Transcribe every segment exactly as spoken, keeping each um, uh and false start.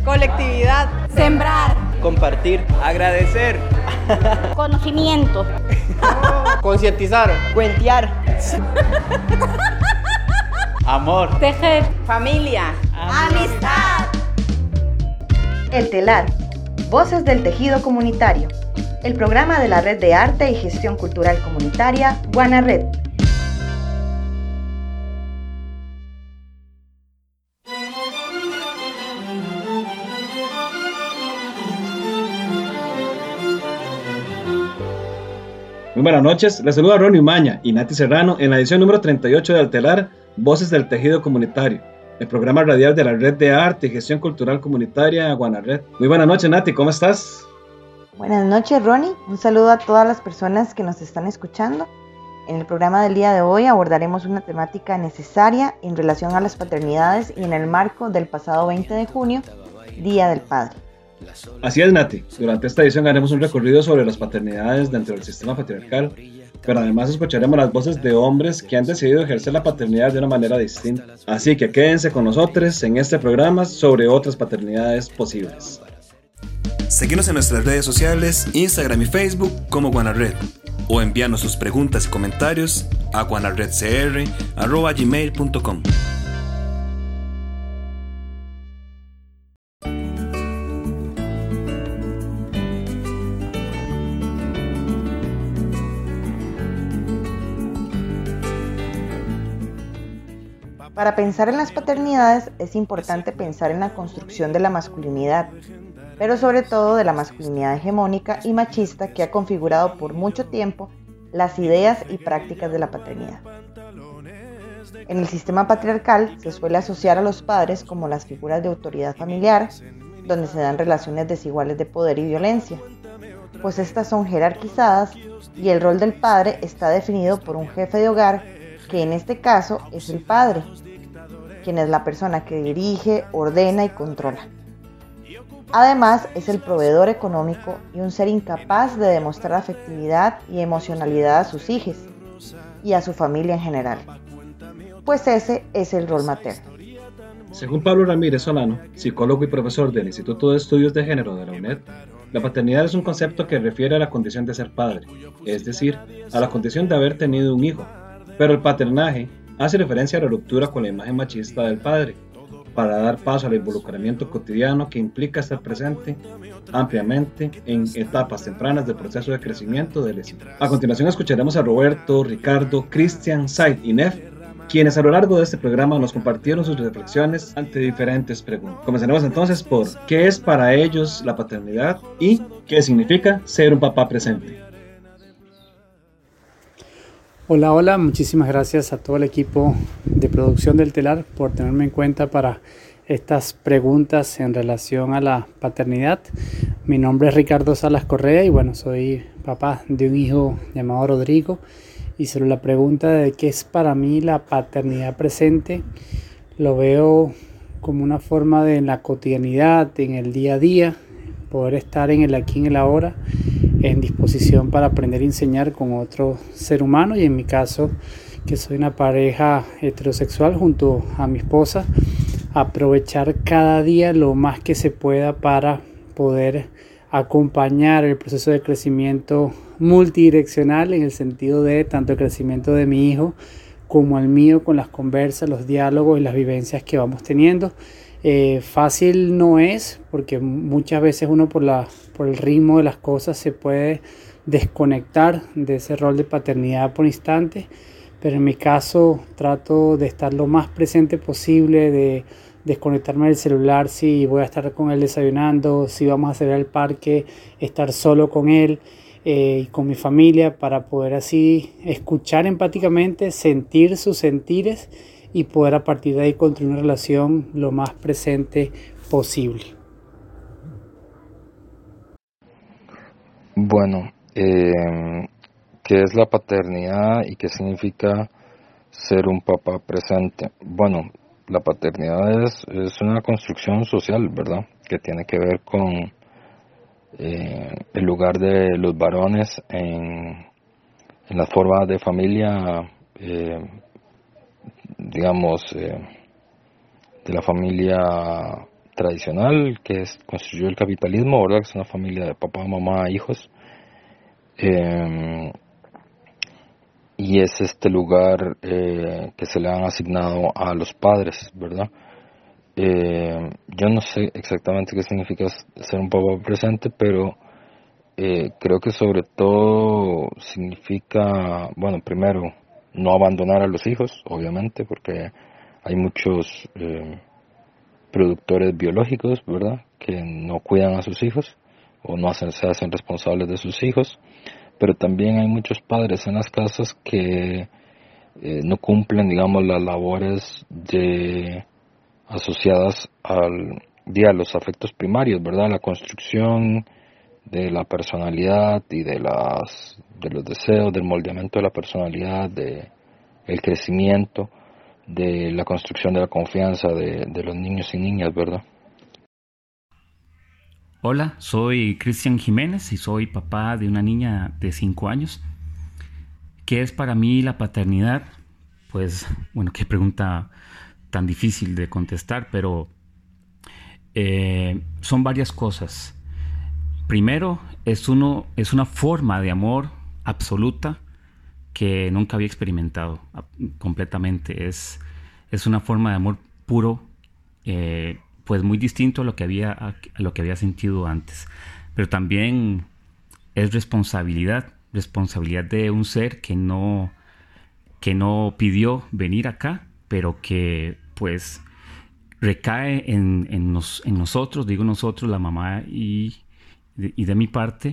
colectividad, sembrar, compartir, agradecer, conocimiento, concientizar, cuentear, amor, tejer, familia, amistad. El Telar, Voces del Tejido Comunitario, el programa de la Red de Arte y Gestión Cultural Comunitaria, Guanared. Muy buenas noches, les saluda Ronnie Umaña y Nati Serrano en la edición número treinta y ocho de Altelar, Voces del Tejido Comunitario, el programa radial de la Red de Arte y Gestión Cultural Comunitaria Guanared. Muy buenas noches, Nati, ¿cómo estás? Buenas noches, Ronnie. Un saludo a todas las personas que nos están escuchando. En el programa del día de hoy abordaremos una temática necesaria en relación a las paternidades y en el marco del pasado veinte de junio, Día del Padre. Así es, Nati. Durante esta edición haremos un recorrido sobre las paternidades dentro del sistema patriarcal, pero además escucharemos las voces de hombres que han decidido ejercer la paternidad de una manera distinta. Así que quédense con nosotros en este programa sobre otras paternidades posibles. Seguinos en nuestras redes sociales, Instagram y Facebook como Guanared, o envíanos sus preguntas y comentarios a guanaredcr arroba gmail punto com. Para pensar en las paternidades es importante pensar en la construcción de la masculinidad, pero sobre todo de la masculinidad hegemónica y machista que ha configurado por mucho tiempo las ideas y prácticas de la paternidad. En el sistema patriarcal se suele asociar a los padres como las figuras de autoridad familiar, donde se dan relaciones desiguales de poder y violencia, pues estas son jerarquizadas y el rol del padre está definido por un jefe de hogar que en este caso es el padre, quien es la persona que dirige, ordena y controla. Además, es el proveedor económico y un ser incapaz de demostrar afectividad y emocionalidad a sus hijos y a su familia en general, pues ese es el rol materno. Según Pablo Ramírez Solano, psicólogo y profesor del Instituto de Estudios de Género de la UNED, la paternidad es un concepto que refiere a la condición de ser padre, es decir, a la condición de haber tenido un hijo, pero el paternaje hace referencia a la ruptura con la imagen machista del padre, para dar paso al involucramiento cotidiano que implica estar presente ampliamente en etapas tempranas del proceso de crecimiento del hijo. A continuación escucharemos a Roberto, Ricardo, Cristian, Said y Nef, quienes a lo largo de este programa nos compartieron sus reflexiones ante diferentes preguntas. Comenzaremos entonces por ¿qué es para ellos la paternidad y qué significa ser un papá presente? Hola, hola, muchísimas gracias a todo el equipo de producción del Telar por tenerme en cuenta para estas preguntas en relación a la paternidad. Mi nombre es Ricardo Salas Correa y bueno, soy papá de un hijo llamado Rodrigo. Y sobre la pregunta de qué es para mí la paternidad presente, lo veo como una forma de en la cotidianidad, en el día a día, poder estar en el aquí y en el ahora, en disposición para aprender y enseñar con otro ser humano y en mi caso, que soy una pareja heterosexual junto a mi esposa, aprovechar cada día lo más que se pueda para poder acompañar el proceso de crecimiento multidireccional en el sentido de tanto el crecimiento de mi hijo como el mío con las conversas, los diálogos y las vivencias que vamos teniendo. Eh, fácil no es porque muchas veces uno por, la, por el ritmo de las cosas se puede desconectar de ese rol de paternidad por instantes, pero en mi caso trato de estar lo más presente posible, de desconectarme del celular si voy a estar con él desayunando, si vamos a salir al parque, estar solo con él eh, y con mi familia para poder así escuchar empáticamente, sentir sus sentires y poder a partir de ahí construir una relación lo más presente posible. Bueno, eh, ¿qué es la paternidad y qué significa ser un papá presente? Bueno, la paternidad es, es una construcción social, ¿verdad? Que tiene que ver con eh, el lugar de los varones en, en las formas de familia, eh, digamos, eh, de la familia tradicional que es, construyó el capitalismo, ¿verdad? Que es una familia de papá, mamá, hijos. Eh, y es este lugar eh, que se le han asignado a los padres, ¿verdad? Eh, yo no sé exactamente qué significa ser un papá presente, pero eh, creo que sobre todo significa, bueno, primero, no abandonar a los hijos, obviamente, porque hay muchos eh, productores biológicos, ¿verdad?, que no cuidan a sus hijos o no hacen, se hacen responsables de sus hijos, pero también hay muchos padres en las casas que eh, no cumplen, digamos, las labores de asociadas al día a los afectos primarios, ¿verdad?, la construcción de la personalidad y de las de los deseos, del moldeamiento de la personalidad, de el crecimiento, de la construcción de la confianza de, de los niños y niñas, ¿verdad? Hola, soy Cristian Jiménez y soy papá de una niña de cinco años. ¿Qué es para mí la paternidad? Pues, bueno, qué pregunta tan difícil de contestar, pero eh, son varias cosas. Primero, es, uno, es una forma de amor absoluta que nunca había experimentado completamente. Es, es una forma de amor puro, eh, pues muy distinto a lo que había, a lo que había sentido antes. Pero también es responsabilidad, responsabilidad de un ser que no, que no pidió venir acá, pero que pues recae en, en, nos, en nosotros, digo nosotros, la mamá y, de, y de mi parte,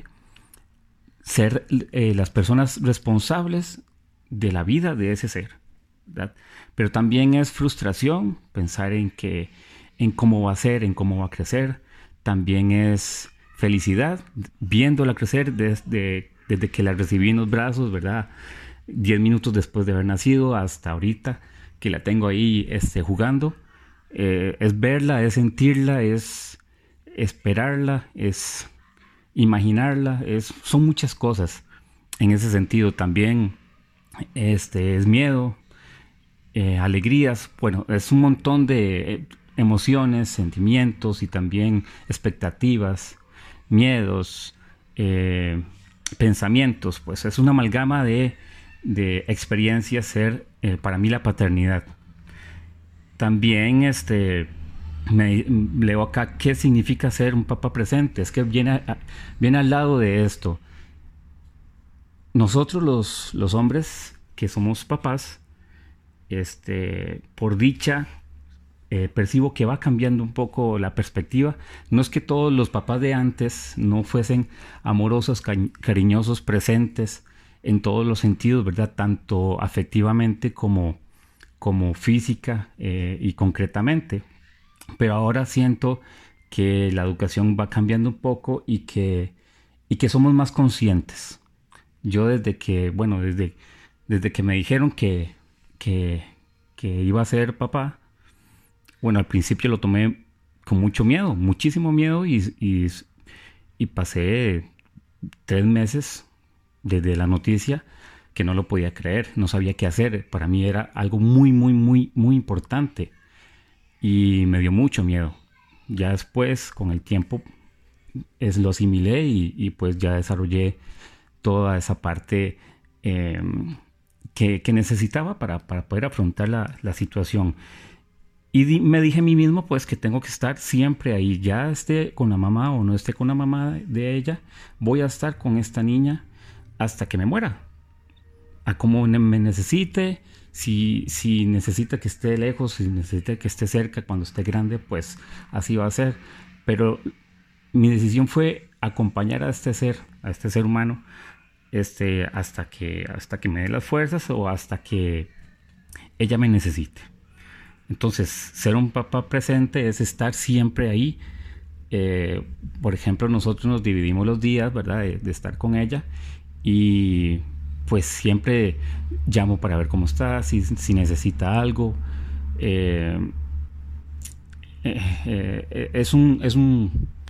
ser eh, las personas responsables de la vida de ese ser, ¿verdad? Pero también es frustración pensar en que en cómo va a ser, en cómo va a crecer. También es felicidad viéndola crecer desde, desde que la recibí en los brazos, ¿verdad? Diez minutos después de haber nacido hasta ahorita que la tengo ahí este, jugando. Eh, es verla, es sentirla, es esperarla, es imaginarla, es, son muchas cosas en ese sentido. También este, es miedo, eh, alegrías, bueno, es un montón de eh, emociones, sentimientos y también expectativas, miedos, eh, pensamientos. Pues es una amalgama de, de experiencias ser eh, para mí la paternidad. También este me leo acá qué significa ser un papá presente. Es que viene, a, viene al lado de esto. Nosotros los, los hombres que somos papás, este, por dicha, eh, percibo que va cambiando un poco la perspectiva. No es que todos los papás de antes no fuesen amorosos, cari- cariñosos, presentes en todos los sentidos, ¿verdad? Tanto afectivamente como, como física eh, y concretamente. Pero ahora siento que la educación va cambiando un poco y que, y que somos más conscientes. Yo desde que, bueno, desde, desde que me dijeron que, que, que iba a ser papá, bueno, al principio lo tomé con mucho miedo, muchísimo miedo y, y, y pasé tres meses desde la noticia que no lo podía creer, no sabía qué hacer. Para mí era algo muy, muy, muy, muy importante y me dio mucho miedo. Ya después, con el tiempo, es, lo asimilé y, y pues ya desarrollé toda esa parte eh, que, que necesitaba para, para poder afrontar la, la situación. Y di, me dije a mí mismo pues que tengo que estar siempre ahí, ya esté con la mamá o no esté con la mamá de ella, voy a estar con esta niña hasta que me muera, a como me necesite. Si, si necesita que esté lejos, si necesita que esté cerca cuando esté grande, pues así va a ser. Pero mi decisión fue acompañar a este ser, a este ser humano, este, hasta que, hasta que me dé las fuerzas o hasta que ella me necesite. Entonces, ser un papá presente es estar siempre ahí. Eh, por ejemplo, nosotros nos dividimos los días, ¿verdad? De, de estar con ella y pues siempre llamo para ver cómo está, si, si necesita algo. Eh, eh, eh, es un, es un,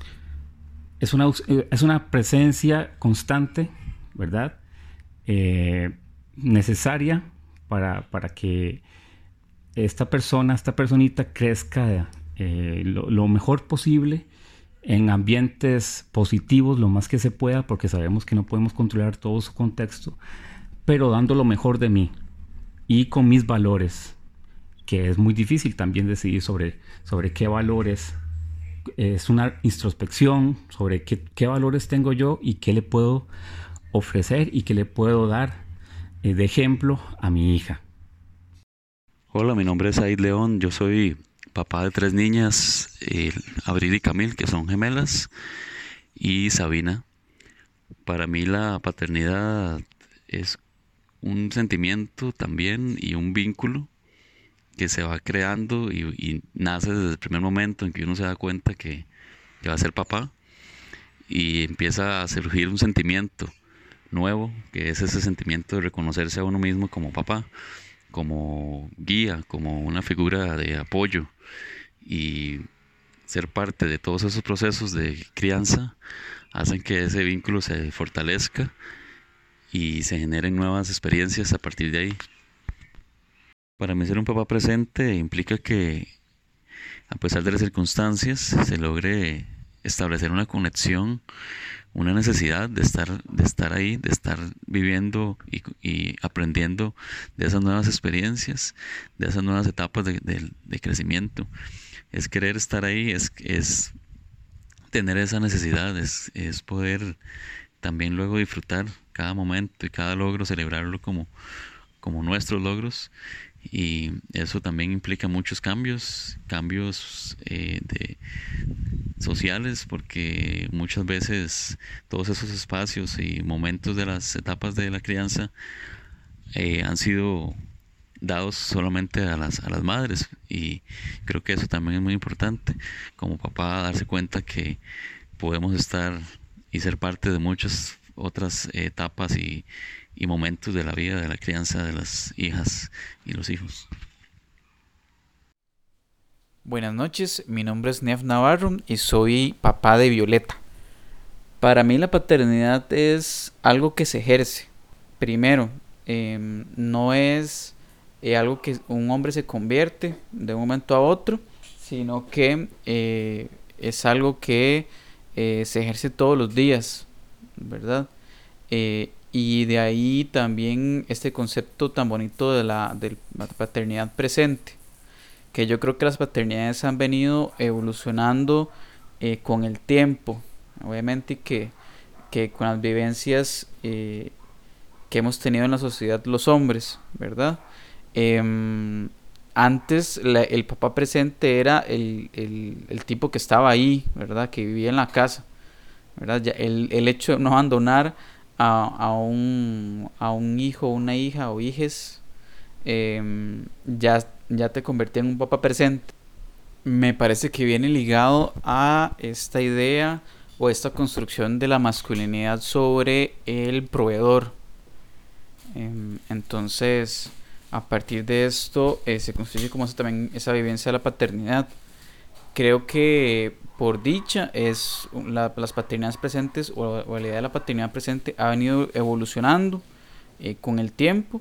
es una, es una presencia constante, ¿verdad? Eh, necesaria para, para que esta persona, esta personita crezca eh, lo, lo mejor posible, en ambientes positivos lo más que se pueda, porque sabemos que no podemos controlar todo su contexto, pero dando lo mejor de mí y con mis valores, que es muy difícil también decidir sobre, sobre qué valores. Es una introspección sobre qué, qué valores tengo yo y qué le puedo ofrecer y qué le puedo dar eh, de ejemplo a mi hija. Hola, mi nombre es Aid León, yo soy papá de tres niñas, eh, Abril y Camil, que son gemelas, y Sabina. Para mí la paternidad es un sentimiento también y un vínculo que se va creando y, y nace desde el primer momento en que uno se da cuenta que, que va a ser papá, y empieza a surgir un sentimiento nuevo, que es ese sentimiento de reconocerse a uno mismo como papá, como guía, como una figura de apoyo, y ser parte de todos esos procesos de crianza hacen que ese vínculo se fortalezca y se generen nuevas experiencias a partir de ahí. Para mí ser un papá presente implica que, a pesar de las circunstancias, se logre establecer una conexión, una necesidad de estar, de estar ahí, de estar viviendo y, y aprendiendo de esas nuevas experiencias, de esas nuevas etapas de, de, de crecimiento. Es querer estar ahí, es, es tener esa necesidad, es, es poder también luego disfrutar cada momento y cada logro, celebrarlo como, como nuestros logros. Y eso también implica muchos cambios, cambios eh, de sociales, porque muchas veces todos esos espacios y momentos de las etapas de la crianza eh, han sido dados solamente a las, a las madres, y creo que eso también es muy importante como papá, darse cuenta que podemos estar y ser parte de muchas otras etapas y y momentos de la vida, de la crianza de las hijas y los hijos. Buenas noches, mi nombre es Nef Navarro y soy papá de Violeta. Para mí la paternidad es algo que se ejerce. Primero, eh, no es eh, algo que un hombre se convierte de un momento a otro, sino que eh, es algo que eh, se ejerce todos los días, ¿verdad? Eh, Y de ahí también este concepto tan bonito de la, de la paternidad presente, que yo creo que las paternidades han venido evolucionando eh, con el tiempo, obviamente que, que con las vivencias eh, que hemos tenido en la sociedad los hombres, ¿verdad? Eh, antes la, el papá presente era el, el, el tipo que estaba ahí, ¿verdad? Que vivía en la casa, ¿verdad? Ya el, el hecho de no abandonar A, a, un, a un hijo, una hija o hijes, eh, ya, ya te convertí en un papá presente. Me parece que viene ligado a esta idea o esta construcción de la masculinidad sobre el proveedor. Eh, entonces, a partir de esto eh, se construye como esa, también esa vivencia de la paternidad. Creo que por dicha es la, las paternidades presentes o, o la idea de la paternidad presente ha venido evolucionando eh, con el tiempo,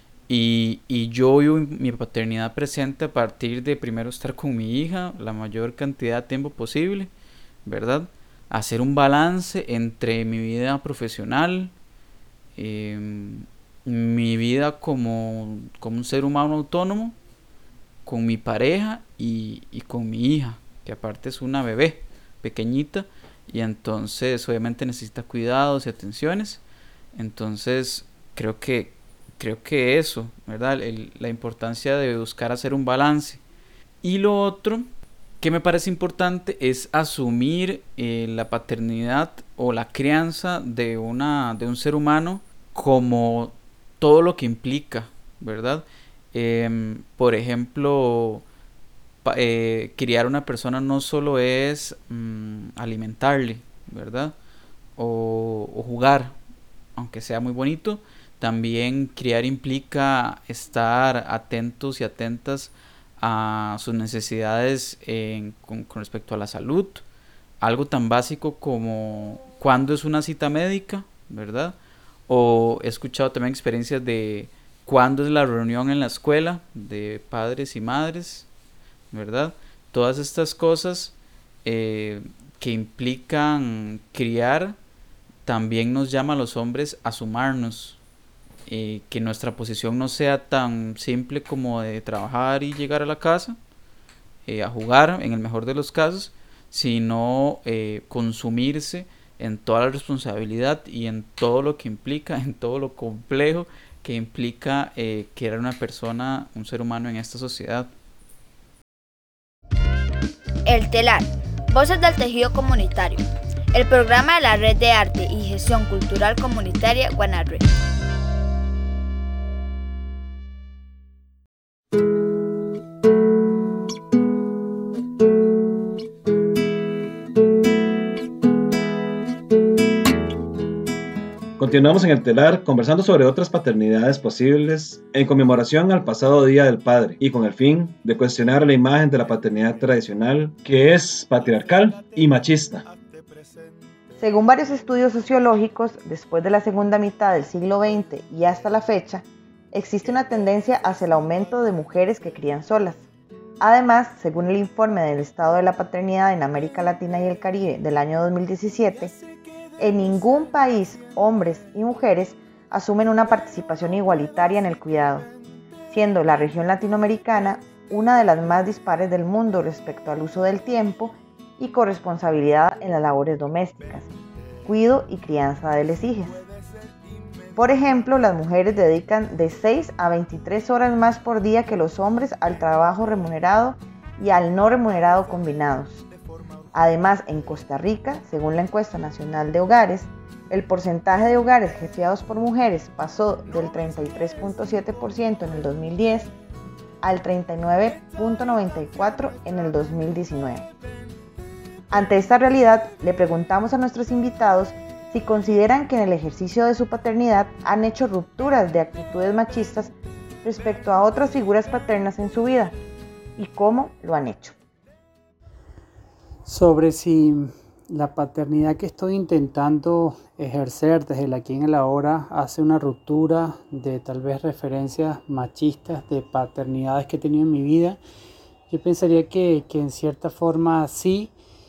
y, y yo vivo mi paternidad presente a partir de primero estar con mi hija la mayor cantidad de tiempo posible, ¿verdad? Hacer un balance entre mi vida profesional, eh, mi vida como, como un ser humano autónomo, con mi pareja y, y con mi hija, que aparte es una bebé pequeñita, y entonces obviamente necesita cuidados y atenciones. Entonces creo que creo que eso, ¿verdad? El, la importancia de buscar hacer un balance. Y lo otro que me parece importante es asumir eh, la paternidad o la crianza de una de un ser humano como todo lo que implica, ¿verdad? Eh, por ejemplo, Eh, criar a una persona no solo es mmm, alimentarle, ¿verdad? O, o jugar, aunque sea muy bonito. También criar implica estar atentos y atentas a sus necesidades en, con, con respecto a la salud. Algo tan básico como cuándo es una cita médica, ¿verdad? O he escuchado también experiencias de cuándo es la reunión en la escuela de padres y madres, ¿verdad? Todas estas cosas eh, que implican criar, también nos llama a los hombres a sumarnos, eh, que nuestra posición no sea tan simple como de trabajar y llegar a la casa, eh, a jugar en el mejor de los casos, sino eh, consumirse en toda la responsabilidad y en todo lo que implica, en todo lo complejo que implica eh, que era una persona, un ser humano en esta sociedad. El Telar, Voces del Tejido Comunitario, el programa de la Red de Arte y Gestión Cultural Comunitaria Guanarred. Continuamos en el Telar conversando sobre otras paternidades posibles en conmemoración al pasado Día del Padre y con el fin de cuestionar la imagen de la paternidad tradicional que es patriarcal y machista. Según varios estudios sociológicos, después de la segunda mitad del siglo veinte y hasta la fecha, existe una tendencia hacia el aumento de mujeres que crían solas. Además, según el informe del estado de la paternidad en América Latina y el Caribe del año dos mil diecisiete, en ningún país hombres y mujeres asumen una participación igualitaria en el cuidado, siendo la región latinoamericana una de las más dispares del mundo respecto al uso del tiempo y corresponsabilidad en las labores domésticas, cuidado y crianza de les hijas. Por ejemplo, las mujeres dedican de seis a veintitrés horas más por día que los hombres al trabajo remunerado y al no remunerado combinados. Además, en Costa Rica, según la encuesta nacional de hogares, el porcentaje de hogares jefeados por mujeres pasó del treinta y tres punto siete por ciento en el dos mil diez al treinta y nueve punto noventa y cuatro por ciento en el dos mil diecinueve. Ante esta realidad, le preguntamos a nuestros invitados si consideran que en el ejercicio de su paternidad han hecho rupturas de actitudes machistas respecto a otras figuras paternas en su vida y cómo lo han hecho. Sobre si la paternidad que estoy intentando ejercer desde el aquí en el ahora hace una ruptura de tal vez referencias machistas de paternidades que he tenido en mi vida, yo pensaría que, que en cierta forma sí,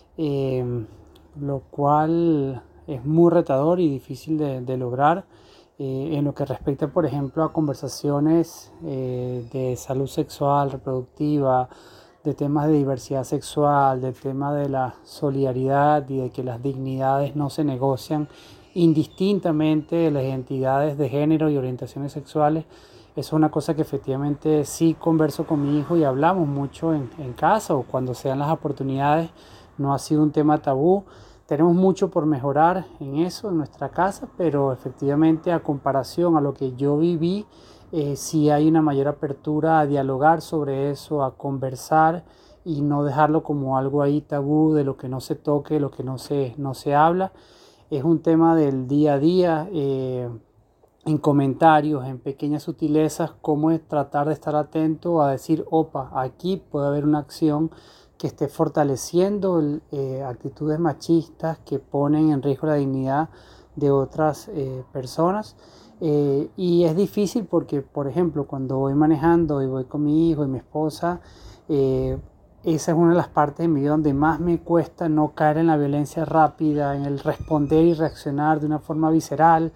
eh, lo cual es muy retador y difícil de, de lograr eh, en lo que respecta, por ejemplo, a conversaciones eh, de salud sexual, reproductiva, de temas de diversidad sexual, de tema de la solidaridad y de que las dignidades no se negocian indistintamente de las identidades de género y orientaciones sexuales. Eso es una cosa que efectivamente sí converso con mi hijo y hablamos mucho en, en casa o cuando sean las oportunidades. No ha sido un tema tabú. Tenemos mucho por mejorar en eso, en nuestra casa, pero efectivamente a comparación a lo que yo viví, Eh, sí hay una mayor apertura a dialogar sobre eso, a conversar y no dejarlo como algo ahí tabú de lo que no se toque, lo que no se, no se habla. Es un tema del día a día, eh, en comentarios, en pequeñas sutilezas, cómo es tratar de estar atento a decir, opa, aquí puede haber una acción que esté fortaleciendo eh, actitudes machistas que ponen en riesgo la dignidad de otras eh, personas. Eh, y es difícil porque, por ejemplo, cuando voy manejando y voy con mi hijo y mi esposa, eh, esa es una de las partes de mi vida donde más me cuesta no caer en la violencia rápida, en el responder y reaccionar de una forma visceral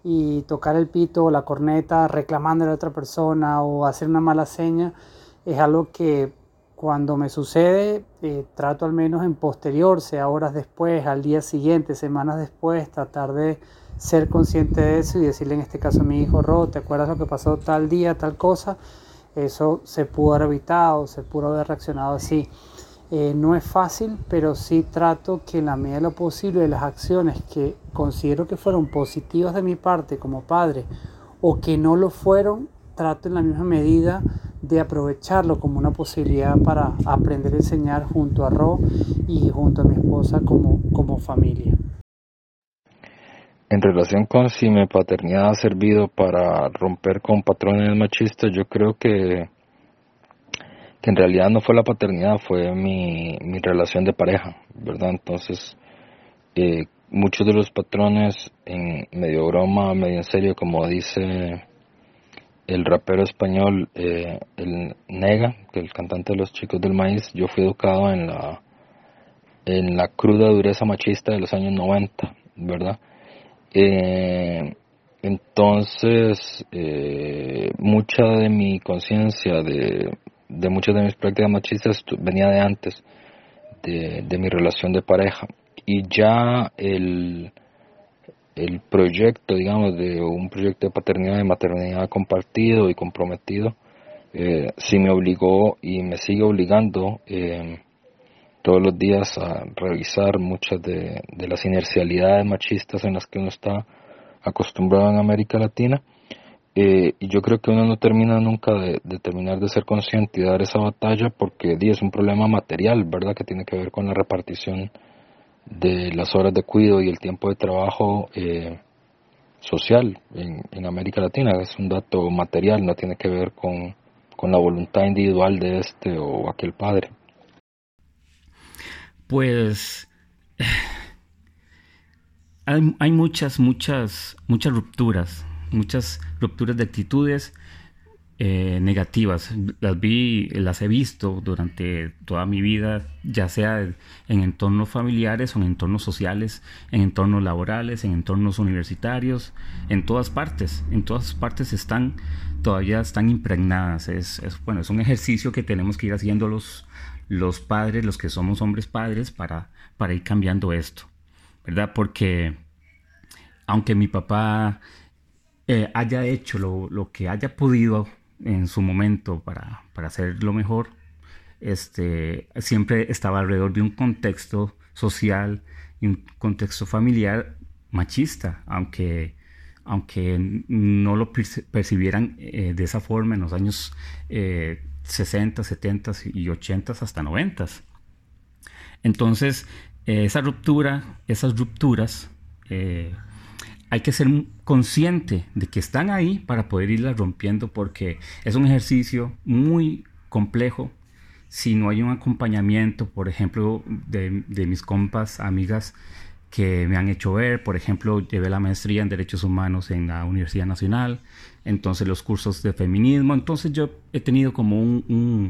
y tocar el pito o la corneta reclamándole a otra persona o hacer una mala seña. Es algo que cuando me sucede eh, trato al menos en posterior, sea horas después, al día siguiente, semanas después, tratar de ser consciente de eso y decirle en este caso a mi hijo, Ro, ¿te acuerdas lo que pasó tal día, tal cosa? Eso se pudo haber evitado, se pudo haber reaccionado así. Eh, no es fácil, pero sí trato que en la medida de lo posible de las acciones que considero que fueron positivas de mi parte como padre o que no lo fueron, trato en la misma medida de aprovecharlo como una posibilidad para aprender a enseñar junto a Ro y junto a mi esposa como, como familia. En relación con si mi paternidad ha servido para romper con patrones machistas, yo creo que, que en realidad no fue la paternidad, fue mi, mi relación de pareja, ¿verdad? Entonces, eh, muchos de los patrones, en medio broma, medio en serio, como dice el rapero español, eh, el Nega, que es el cantante de Los Chicos del Maíz, yo fui educado en la, en la cruda dureza machista de los años noventa, ¿verdad? Eh, entonces, eh, mucha de mi conciencia, de, de muchas de mis prácticas machistas venía de antes, de, de mi relación de pareja. Y ya el... el proyecto, digamos, de un proyecto de paternidad y maternidad compartido y comprometido, eh, sí me obligó y me sigue obligando eh, todos los días a revisar muchas de, de las inercialidades machistas en las que uno está acostumbrado en América Latina, eh, y yo creo que uno no termina nunca de, de terminar de ser consciente y dar esa batalla, porque di, es un problema material, ¿verdad?, que tiene que ver con la repartición de las horas de cuidado y el tiempo de trabajo eh, social en, en América Latina. Es un dato material, no tiene que ver con, con la voluntad individual de este o aquel padre. Pues hay, hay muchas, muchas, muchas rupturas, muchas rupturas de actitudes Eh, negativas. Las vi, las he visto durante toda mi vida, ya sea en entornos familiares o en entornos sociales, en entornos laborales, en entornos universitarios, en todas partes, en todas partes están, todavía están impregnadas. Es, es, bueno, es un ejercicio que tenemos que ir haciendo los, los padres, los que somos hombres padres, para, para ir cambiando esto, ¿verdad? Porque aunque mi papá eh, haya hecho lo, lo que haya podido en su momento para, para hacerlo mejor, este, siempre estaba alrededor de un contexto social y un contexto familiar machista, aunque, aunque no lo percibieran eh, de esa forma en los años eh, sesenta, setenta y ochenta hasta noventa. Entonces, eh, esa ruptura, esas rupturas, eh, hay que ser consciente de que están ahí para poder irlas rompiendo, porque es un ejercicio muy complejo. Si no hay un acompañamiento, por ejemplo, de, de mis compas, amigas que me han hecho ver, por ejemplo, llevé la maestría en Derechos Humanos en la Universidad Nacional, entonces los cursos de feminismo, entonces yo he tenido como un, un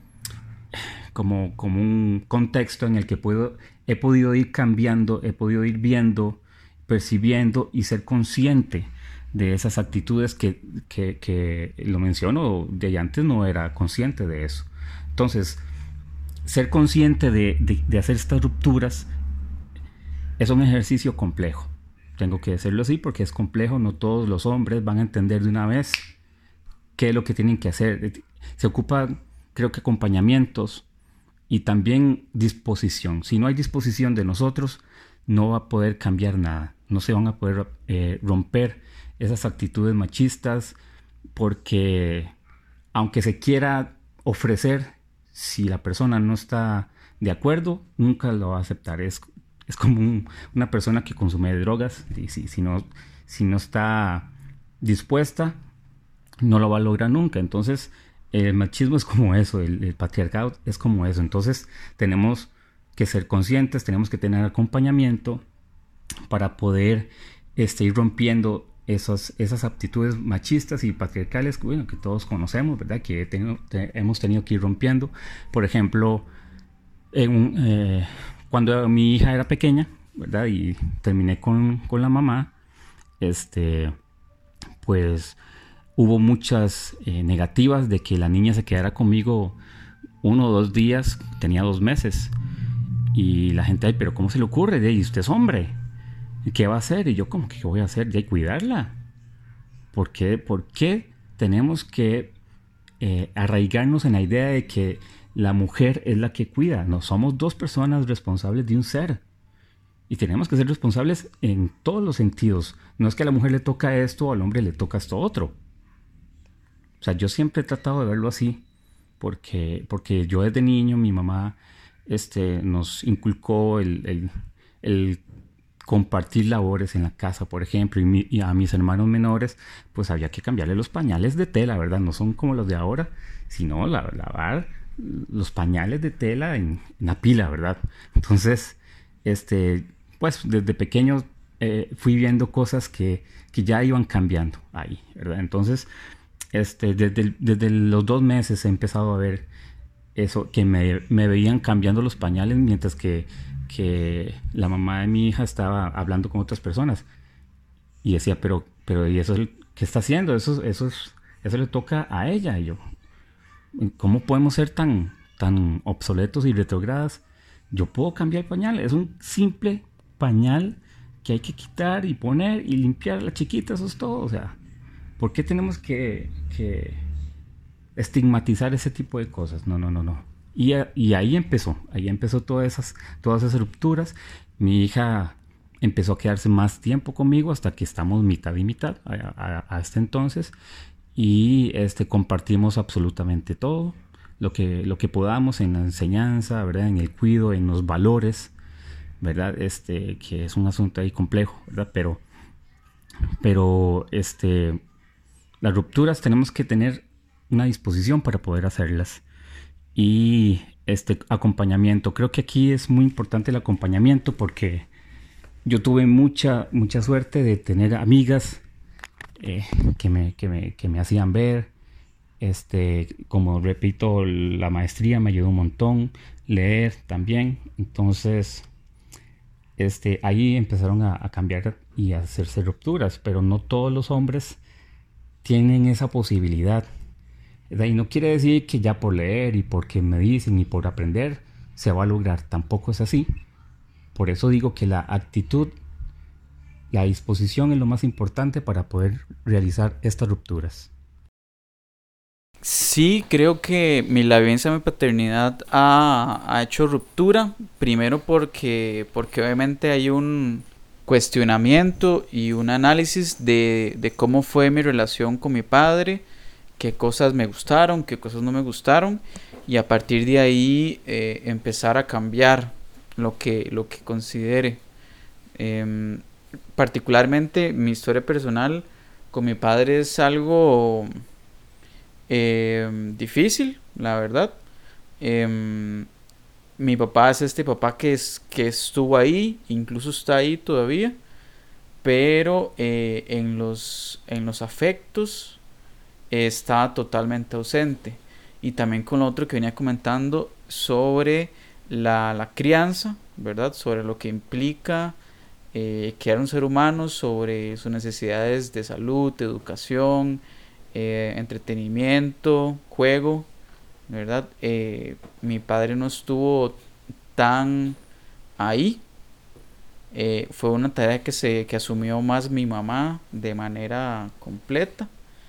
como, como un contexto en el que puedo, he podido ir cambiando, he podido ir viendo, percibiendo y ser consciente de esas actitudes que, que, que lo menciono, de antes no era consciente de eso. Entonces, ser consciente de, de, de hacer estas rupturas es un ejercicio complejo. Tengo que decirlo así porque es complejo, no todos los hombres van a entender de una vez qué es lo que tienen que hacer. Se ocupa, creo que, acompañamientos y también disposición. Si no hay disposición de nosotros, no va a poder cambiar nada. No se van a poder eh, romper esas actitudes machistas, porque aunque se quiera ofrecer, si la persona no está de acuerdo, nunca lo va a aceptar. Es, es como un, una persona que consume drogas, y si, si, no, si no está dispuesta, no lo va a lograr nunca. Entonces, el machismo es como eso, el, el patriarcado es como eso. Entonces, tenemos que ser conscientes, tenemos que tener acompañamiento para poder este, ir rompiendo esas, esas aptitudes machistas y patriarcales que, bueno, que todos conocemos, ¿verdad? Que he tenido, te, hemos tenido que ir rompiendo. Por ejemplo, en un, eh, cuando mi hija era pequeña, ¿verdad? Y terminé con, con la mamá, este, pues hubo muchas eh, negativas de que la niña se quedara conmigo uno o dos días, tenía dos meses. Y la gente, ay, pero ¿cómo se le ocurre? Y usted es hombre, ¿qué va a hacer? Y yo, ¿cómo que qué voy a hacer? Ya hay que cuidarla. ¿Por qué? ¿Por qué tenemos que eh, arraigarnos en la idea de que la mujer es la que cuida? No, somos dos personas responsables de un ser. Y tenemos que ser responsables en todos los sentidos. No es que a la mujer le toca esto o al hombre le toca esto otro. O sea, yo siempre he tratado de verlo así. Porque, porque yo desde niño, mi mamá este, nos inculcó el, el, el compartir labores en la casa, por ejemplo, y, mi, y a mis hermanos menores, pues había que cambiarle los pañales de tela, ¿verdad? No son como los de ahora, sino la, lavar los pañales de tela en, en la pila, ¿verdad? Entonces, este, pues desde pequeño eh, fui viendo cosas que, que ya iban cambiando ahí, ¿verdad? Entonces, este, desde, desde los dos meses he empezado a ver eso, que me, me veían cambiando los pañales mientras que, que la mamá de mi hija estaba hablando con otras personas. Y decía, pero, pero ¿y eso qué está haciendo? Eso, eso, es, eso le toca a ella. Y yo, ¿cómo podemos ser tan, tan obsoletos y retrógradas? Yo puedo cambiar el pañal. Es un simple pañal que hay que quitar y poner y limpiar a la chiquita. Eso es todo. O sea, ¿por qué tenemos que, que estigmatizar ese tipo de cosas? No, no, no, no. Y, y ahí empezó. Ahí empezó todas esas, todas esas rupturas. Mi hija empezó a quedarse más tiempo conmigo hasta que estamos mitad y mitad a, a, a este entonces. Y este, compartimos absolutamente todo. Lo que, lo que podamos en la enseñanza, ¿verdad? En el cuidado, en los valores, ¿verdad? Este, que es un asunto ahí complejo, ¿verdad? Pero, pero este, las rupturas tenemos que tener una disposición para poder hacerlas. Y este acompañamiento, creo que aquí es muy importante el acompañamiento, porque yo tuve mucha, mucha suerte de tener amigas eh, que, me, que, me, que me hacían ver. Este, como repito, la maestría me ayudó un montón, leer también. Entonces, este, ahí empezaron a, a cambiar y a hacerse rupturas, pero no todos los hombres tienen esa posibilidad. Y no quiere decir que ya por leer y porque me dicen y por aprender se va a lograr. Tampoco es así. Por eso digo que la actitud, la disposición es lo más importante para poder realizar estas rupturas. Sí, creo que mi, la vivencia de mi paternidad ha, ha hecho ruptura. Primero porque, porque obviamente hay un cuestionamiento y un análisis de, de cómo fue mi relación con mi padre, qué cosas me gustaron, qué cosas no me gustaron, y a partir de ahí eh, empezar a cambiar lo que, lo que considere. Eh, particularmente mi historia personal con mi padre es algo eh, difícil, la verdad. Eh, mi papá es este papá que, es, que estuvo ahí, incluso está ahí todavía, pero eh, en, los, en los afectos está totalmente ausente. Y también con lo otro que venía comentando sobre la, la crianza, ¿verdad? Sobre lo que implica eh, crear un ser humano, sobre sus necesidades de salud, de educación, eh, entretenimiento, juego, ¿verdad? Eh, mi padre no estuvo tan ahí. Eh, fue una tarea que, se, que asumió más mi mamá de manera completa.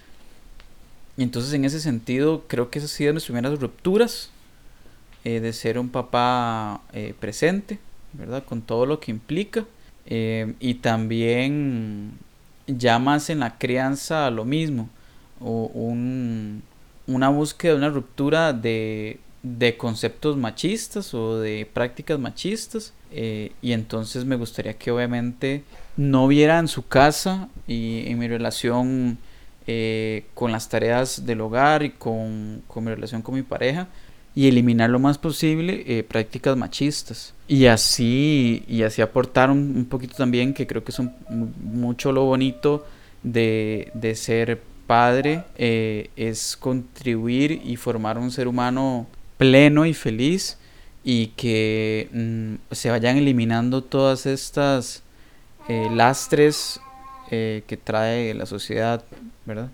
Y entonces en ese sentido creo que esas han sido mis primeras rupturas, eh, de ser un papá eh, presente, ¿verdad? Con todo lo que implica. Eh, y también ya más en la crianza lo mismo. O un, una búsqueda, una ruptura de, de conceptos machistas o de prácticas machistas. Eh, y entonces me gustaría que obviamente no viera en su casa y en mi relación Eh, con las tareas del hogar y con, con mi relación con mi pareja, y eliminar lo más posible eh, prácticas machistas, y así y así aportar un, un poquito también, que creo que es un, mucho lo bonito de, de ser padre, eh, es contribuir y formar un ser humano pleno y feliz, y que mm, se vayan eliminando todas estas eh, lastres eh, que trae la sociedad, ¿verdad?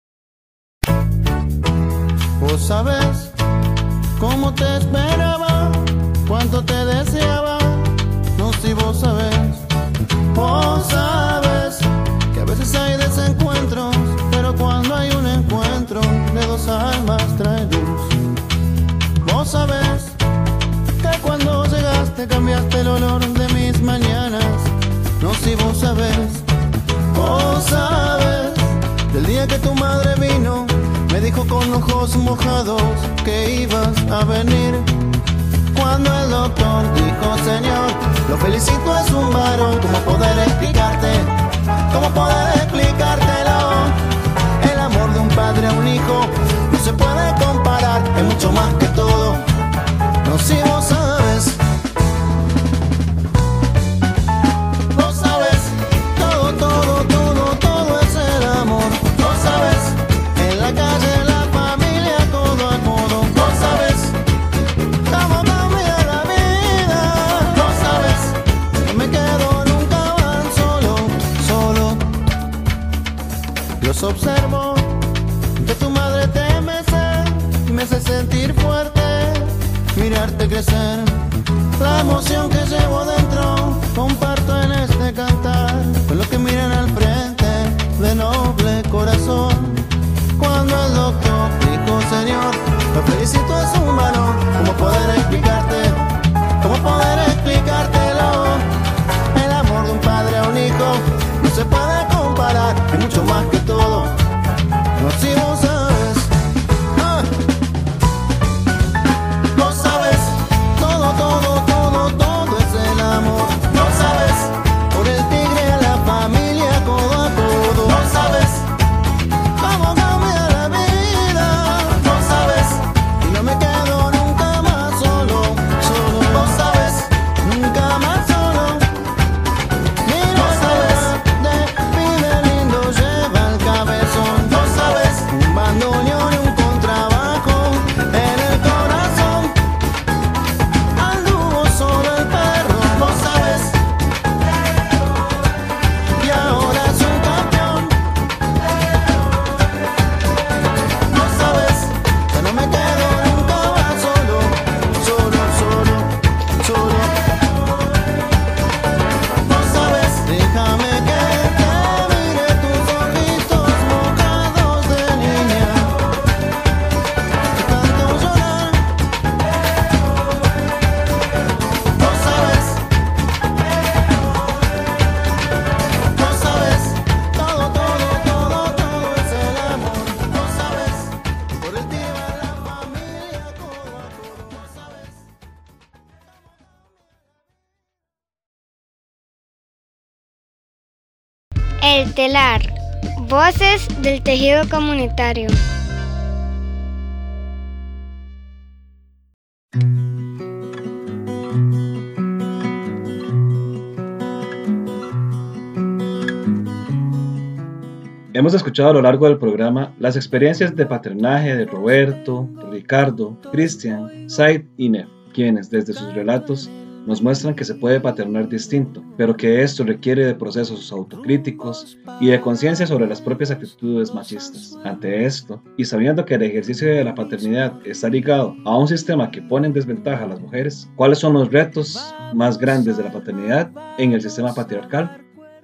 Vos sabes cómo te esperaba, cuánto te deseaba, no si vos sabes. Vos sabes que a veces hay desencuentros, pero cuando hay un encuentro de dos almas trae luz. Vos sabes que cuando llegaste cambiaste el olor de mis mañanas, no si vos sabes. Vos sabes del día que tu madre vino, me dijo con ojos mojados que ibas a venir. Cuando el doctor dijo, señor, lo felicito, es un varón. ¿Cómo poder explicarte? ¿Cómo poder explicártelo? El amor de un padre a un hijo no se puede comparar, es mucho más que todo. No, si vos sabes. Vos sabes, todo, todo, todo, todo es el amor. Vos sabes, en la casa los observo, que tu madre te mece y me hace sentir fuerte, mirarte crecer, la emoción que llevo dentro, comparto en este cantar, con los que miran al frente, de noble corazón, cuando el doctor dijo Señor, lo felicito es un valor, ¿cómo poder explicarte? ¿Cómo poder explicártelo? El amor de un padre a un hijo no se puede comparar, es mucho más que todo, no si vos sabes, ah. Vos sabes, todo, todo, todo, todo es el amor, no sabes, por el tigre a la familia codo a codo, no sabes, cómo cambia la vida, no sabes, y no me quedo nunca más solo, solo, vos sabes, nunca más solo, ni no sabes, de pibe lindo lleva el cabezón, no sabes, un bandoneón y un contrabajo en el corazón, anduvo solo el perro, vos sabes, y ahora es un campeón, no sabes, que no me quedo nunca más solo, solo, solo, solo, no sabes, déjame que te mire tus ojitos mojados de niña, que tanto llorar, no sabes, no sabes, todo, todo, todo, todo es el amor, no sabes, por el tío a la familia, codo a codo, no sabes. El telar. Voces del tejido comunitario. Hemos escuchado a lo largo del programa las experiencias de paternaje de Roberto, Ricardo, Cristian, Said y Nef, quienes desde sus relatos nos muestran que se puede paternar distinto, pero que esto requiere de procesos autocríticos y de conciencia sobre las propias actitudes machistas. Ante esto, y sabiendo que el ejercicio de la paternidad está ligado a un sistema que pone en desventaja a las mujeres, ¿cuáles son los retos más grandes de la paternidad en el sistema patriarcal?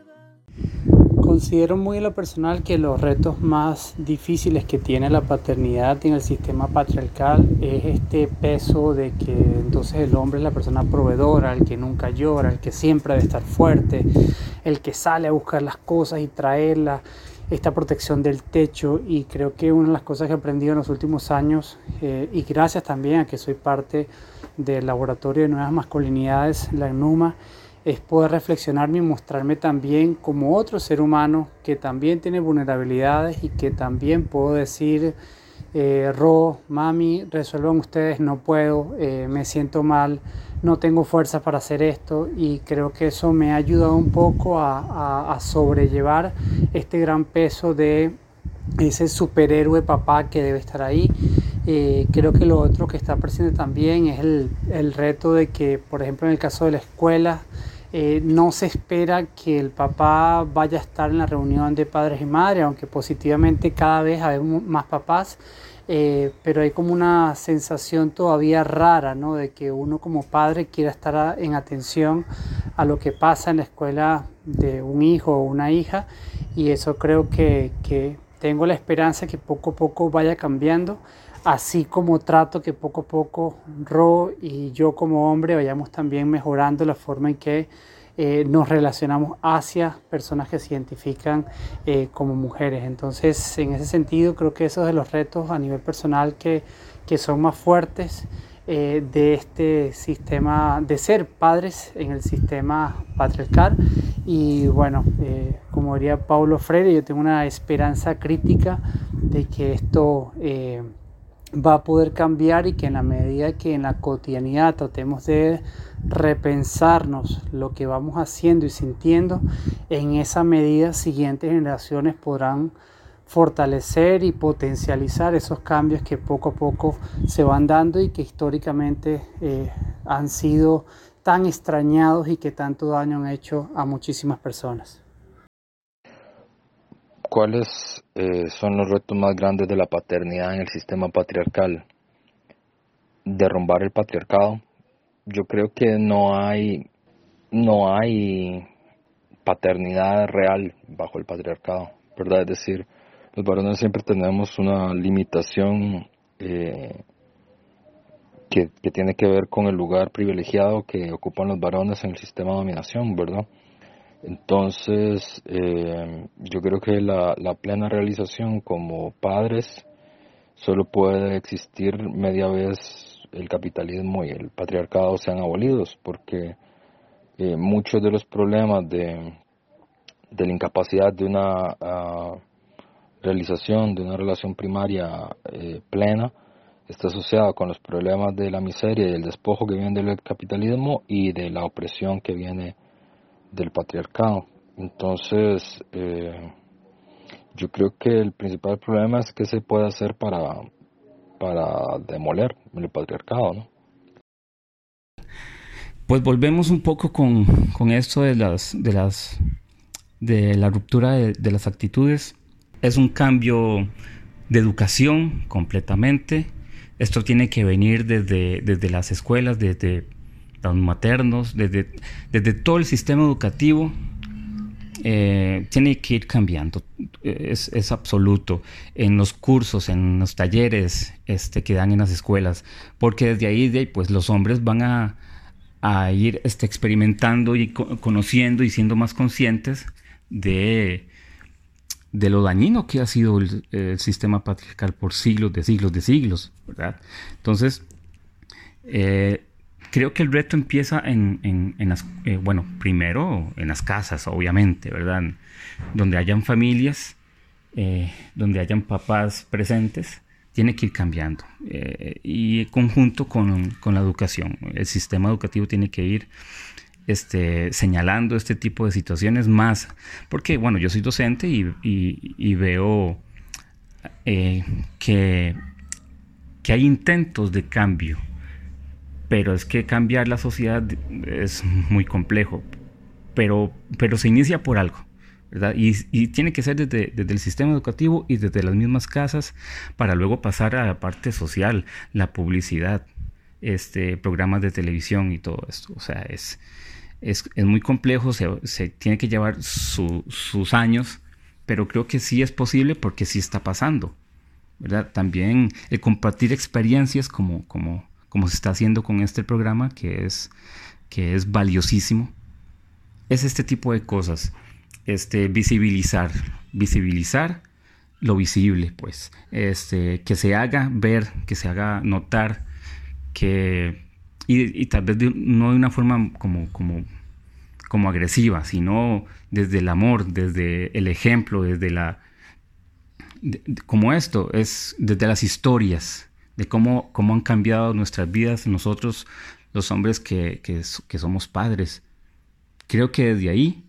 Considero muy en lo personal que los retos más difíciles que tiene la paternidad en el sistema patriarcal es este peso de que entonces el hombre es la persona proveedora, el que nunca llora, el que siempre debe estar fuerte, el que sale a buscar las cosas y traerlas, esta protección del techo. Y creo que una de las cosas que he aprendido en los últimos años, eh, y gracias también a que soy parte del Laboratorio de Nuevas Masculinidades, la NUMA, es poder reflexionarme y mostrarme también como otro ser humano que también tiene vulnerabilidades y que también puedo decir, eh, Ro, mami, resuelvan ustedes, no puedo, eh, me siento mal, no tengo fuerza para hacer esto. Y creo que eso me ha ayudado un poco a, a, a sobrellevar este gran peso de ese superhéroe papá que debe estar ahí. Eh, creo que lo otro que está presente también es el, el reto de que, por ejemplo, en el caso de la escuela, eh, no se espera que el papá vaya a estar en la reunión de padres y madres, aunque positivamente cada vez hay más papás, eh, pero hay como una sensación todavía rara, ¿no? De que uno como padre quiera estar a, en atención a lo que pasa en la escuela de un hijo o una hija, y eso creo que, que tengo la esperanza que poco a poco vaya cambiando. Así como trato que poco a poco Ro y yo como hombre vayamos también mejorando la forma en que eh, nos relacionamos hacia personas que se identifican eh, como mujeres. Entonces, en ese sentido, creo que esos son los retos a nivel personal que, que son más fuertes eh, de este sistema, de ser padres en el sistema patriarcal. Y bueno, eh, como diría Paulo Freire, yo tengo una esperanza crítica de que esto Eh, va a poder cambiar, y que en la medida que en la cotidianidad tratemos de repensarnos lo que vamos haciendo y sintiendo, en esa medida siguientes generaciones podrán fortalecer y potencializar esos cambios que poco a poco se van dando y que históricamente eh, han sido tan extrañados y que tanto daño han hecho a muchísimas personas. ¿Cuáles eh, son los retos más grandes de la paternidad en el sistema patriarcal? Derrumbar el patriarcado. Yo creo que no hay, no hay paternidad real bajo el patriarcado, ¿verdad? Es decir, los varones siempre tenemos una limitación eh, que, que tiene que ver con el lugar privilegiado que ocupan los varones en el sistema de dominación, ¿verdad? Entonces, eh, yo creo que la, la plena realización como padres solo puede existir media vez el capitalismo y el patriarcado sean abolidos, porque eh, muchos de los problemas de, de la incapacidad de una uh, realización de una relación primaria eh, plena está asociado con los problemas de la miseria y el despojo que vienen del capitalismo y de la opresión que viene del patriarcado. Entonces, eh, yo creo que el principal problema es qué se puede hacer para, para demoler el patriarcado, ¿no? Pues volvemos un poco con, con esto de las de las de la ruptura de, de las actitudes. Es un cambio de educación completamente. Esto tiene que venir desde, desde las escuelas, desde los maternos, desde, desde todo el sistema educativo. Eh, tiene que ir cambiando, es, es absoluto, en los cursos, en los talleres este, que dan en las escuelas, porque desde ahí, de ahí pues los hombres van a, a ir este, experimentando y co- conociendo y siendo más conscientes de, de lo dañino que ha sido el, el sistema patriarcal por siglos de siglos de siglos, ¿verdad? Entonces, eh, creo que el reto empieza en, en, en las, eh, bueno, primero en las casas, obviamente, ¿verdad? Donde hayan familias, eh, donde hayan papás presentes, tiene que ir cambiando. Eh, y en conjunto con, con la educación. El sistema educativo tiene que ir este, señalando este tipo de situaciones más. Porque, bueno, yo soy docente y, y, y veo eh, que, que hay intentos de cambio. Pero es que cambiar la sociedad es muy complejo, pero, pero se inicia por algo, ¿verdad? Y, y tiene que ser desde, desde el sistema educativo y desde las mismas casas para luego pasar a la parte social, la publicidad, este, programas de televisión y todo esto. O sea, es, es, es muy complejo, se, se tiene que llevar su, sus años, pero creo que sí es posible porque sí está pasando, ¿verdad? También el compartir experiencias como... como como se está haciendo con este programa, que es, que es valiosísimo, es este tipo de cosas, este, visibilizar, visibilizar lo visible, pues, este, que se haga ver, que se haga notar, que, y, y tal vez de, no de una forma como, como, como agresiva, sino desde el amor, desde el ejemplo, desde la, de, de, como esto, es desde las historias, de cómo, cómo han cambiado nuestras vidas nosotros, los hombres que, que, que somos padres. Creo que desde ahí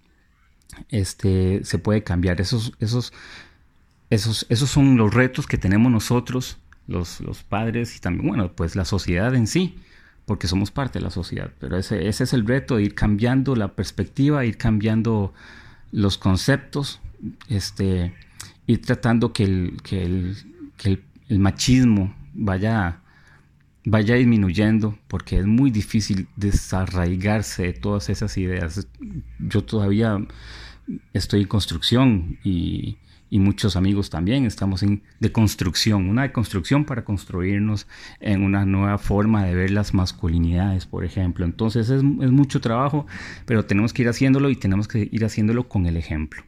este, se puede cambiar. Esos, esos, esos, esos son los retos que tenemos nosotros, los, los padres, y también, bueno, pues la sociedad en sí, porque somos parte de la sociedad. Pero ese, ese es el reto, de ir cambiando la perspectiva, ir cambiando los conceptos, este, ir tratando que el, que el, que el, el machismo vaya, vaya disminuyendo, porque es muy difícil desarraigarse de todas esas ideas. Yo todavía estoy en construcción y, y muchos amigos también estamos en deconstrucción, una deconstrucción para construirnos en una nueva forma de ver las masculinidades, por ejemplo. Entonces es, es mucho trabajo, pero tenemos que ir haciéndolo y tenemos que ir haciéndolo con el ejemplo.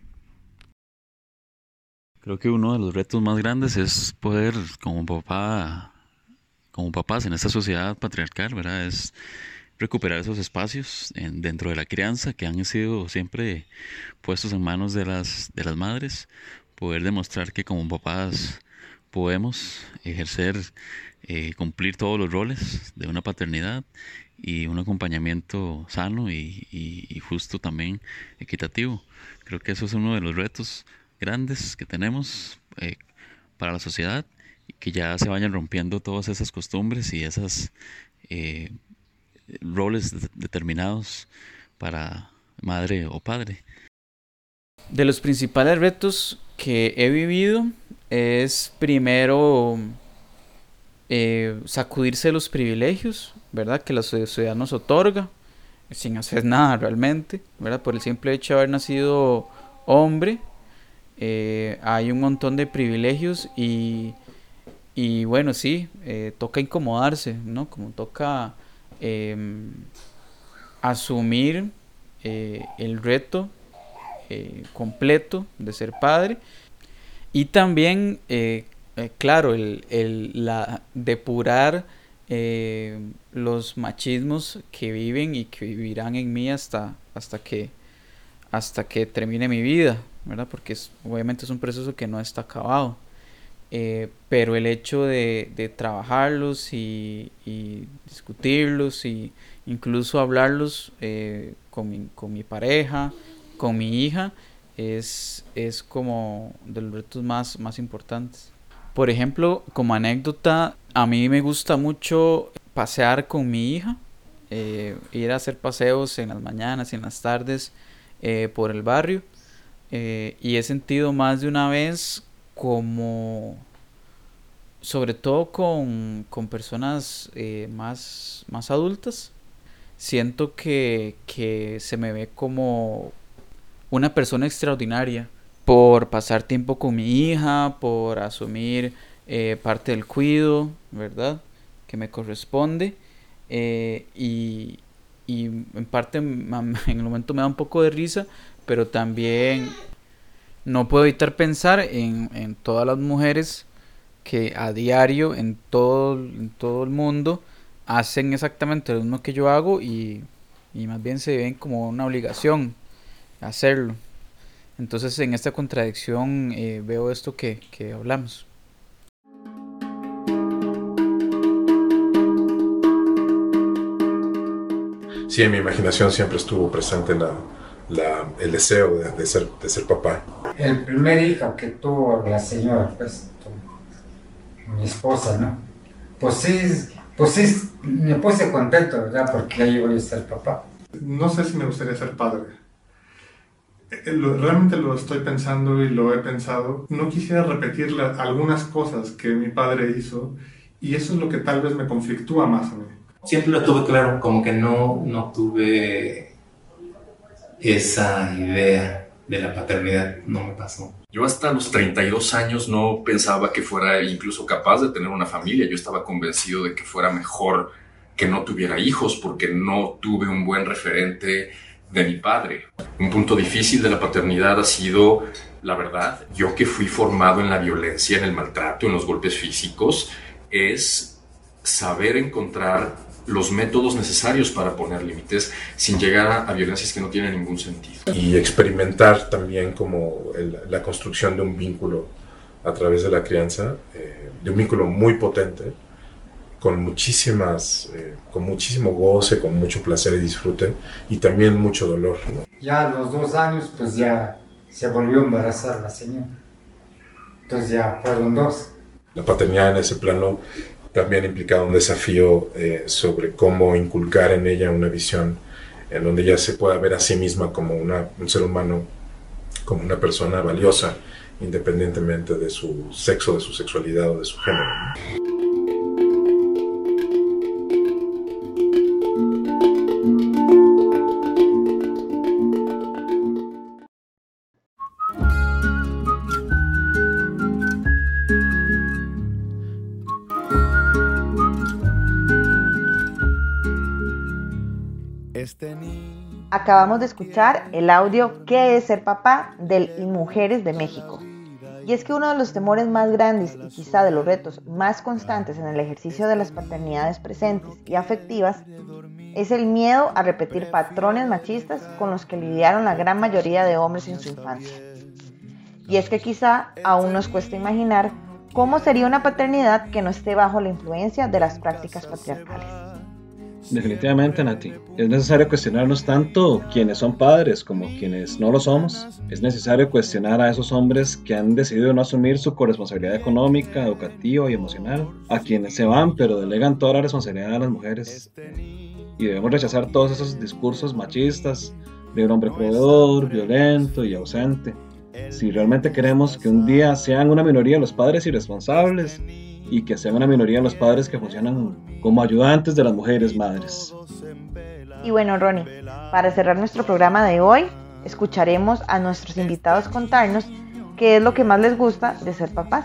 Creo que uno de los retos más grandes es poder, como papá, como papás en esta sociedad patriarcal, ¿verdad? Es recuperar esos espacios en, dentro de la crianza que han sido siempre puestos en manos de las, de las madres, poder demostrar que como papás podemos ejercer, eh, cumplir todos los roles de una paternidad y un acompañamiento sano y, y, y justo también equitativo. Creo que eso es uno de los retos grandes que tenemos eh, para la sociedad, y que ya se vayan rompiendo todas esas costumbres y esos eh, roles de- determinados para madre o padre. De los principales retos que he vivido es primero eh, sacudirse de los privilegios, ¿verdad? Que la sociedad nos otorga, sin hacer nada realmente, ¿verdad? Por el simple hecho de haber nacido hombre, eh, hay un montón de privilegios y, y bueno, sí, eh, toca incomodarse, ¿no? Como toca eh, asumir eh, el reto eh, completo de ser padre y también, eh, eh, claro, el, el, la, depurar eh, los machismos que viven y que vivirán en mí hasta, hasta, que, hasta que termine mi vida, ¿verdad? Porque es, obviamente es un proceso que no está acabado. Eh, pero el hecho de, de trabajarlos y, y discutirlos y incluso hablarlos eh, con, mi, con mi pareja, con mi hija, es, es como de los retos más, más importantes. Por ejemplo, como anécdota, a mí me gusta mucho pasear con mi hija, eh, ir a hacer paseos en las mañanas y en las tardes eh, por el barrio, eh, y he sentido más de una vez como, sobre todo con, con personas eh, más, más adultas, siento que, que se me ve como una persona extraordinaria por pasar tiempo con mi hija, por asumir eh, parte del cuidado, ¿verdad?, que me corresponde, eh, y, y en parte en el momento me da un poco de risa, pero también no puedo evitar pensar en, en todas las mujeres que a diario en todo, en todo el mundo hacen exactamente lo mismo que yo hago y, y más bien se ven como una obligación hacerlo. Entonces en esta contradicción eh, veo esto que, que hablamos. Sí, en mi imaginación siempre estuvo presente la, la, el deseo de, de, ser, de ser papá. El primer hijo que tuvo la señora, pues, mi esposa, ¿no? Pues sí, pues sí, me puse contento, ¿verdad? Porque ahí voy a ser papá. No sé si me gustaría ser padre. Realmente lo estoy pensando y lo he pensado. No quisiera repetir la, algunas cosas que mi padre hizo y eso es lo que tal vez me conflictúa más a mí. Siempre lo tuve claro, como que no, no tuve esa idea de la paternidad, no me pasó. Yo hasta los treinta y dos años no pensaba que fuera incluso capaz de tener una familia. Yo estaba convencido de que fuera mejor que no tuviera hijos porque no tuve un buen referente de mi padre. Un punto difícil de la paternidad ha sido, la verdad, yo que fui formado en la violencia, en el maltrato, en los golpes físicos, es saber encontrar los métodos necesarios para poner límites sin llegar a, a violencias que no tienen ningún sentido. Y experimentar también como el, la construcción de un vínculo a través de la crianza, eh, de un vínculo muy potente, con muchísimas, eh, con muchísimo goce, con mucho placer y disfrute, y también mucho dolor, ¿no? Ya a los dos años, pues ya se volvió a embarazar la señora. Entonces ya fueron dos. La paternidad en ese plano también implicaba un desafío eh, sobre cómo inculcar en ella una visión en donde ella se pueda ver a sí misma como una, un ser humano, como una persona valiosa, independientemente de su sexo, de su sexualidad o de su género, ¿no? Acabamos de escuchar el audio ¿Qué es ser papá? Del InMujeres de México. Y es que uno de los temores más grandes y quizá de los retos más constantes en el ejercicio de las paternidades presentes y afectivas es el miedo a repetir patrones machistas con los que lidiaron la gran mayoría de hombres en su infancia. Y es que quizá aún nos cuesta imaginar cómo sería una paternidad que no esté bajo la influencia de las prácticas patriarcales. Definitivamente, Nati. Es necesario cuestionarnos tanto quienes son padres como quienes no lo somos. Es necesario cuestionar a esos hombres que han decidido no asumir su corresponsabilidad económica, educativa y emocional, a quienes se van pero delegan toda la responsabilidad a las mujeres. Y debemos rechazar todos esos discursos machistas de un hombre proveedor, violento y ausente. Si realmente queremos que un día sean una minoría los padres irresponsables y que sean una minoría los padres que funcionan como ayudantes de las mujeres madres. Y bueno, Ronnie, para cerrar nuestro programa de hoy, escucharemos a nuestros invitados contarnos qué es lo que más les gusta de ser papás.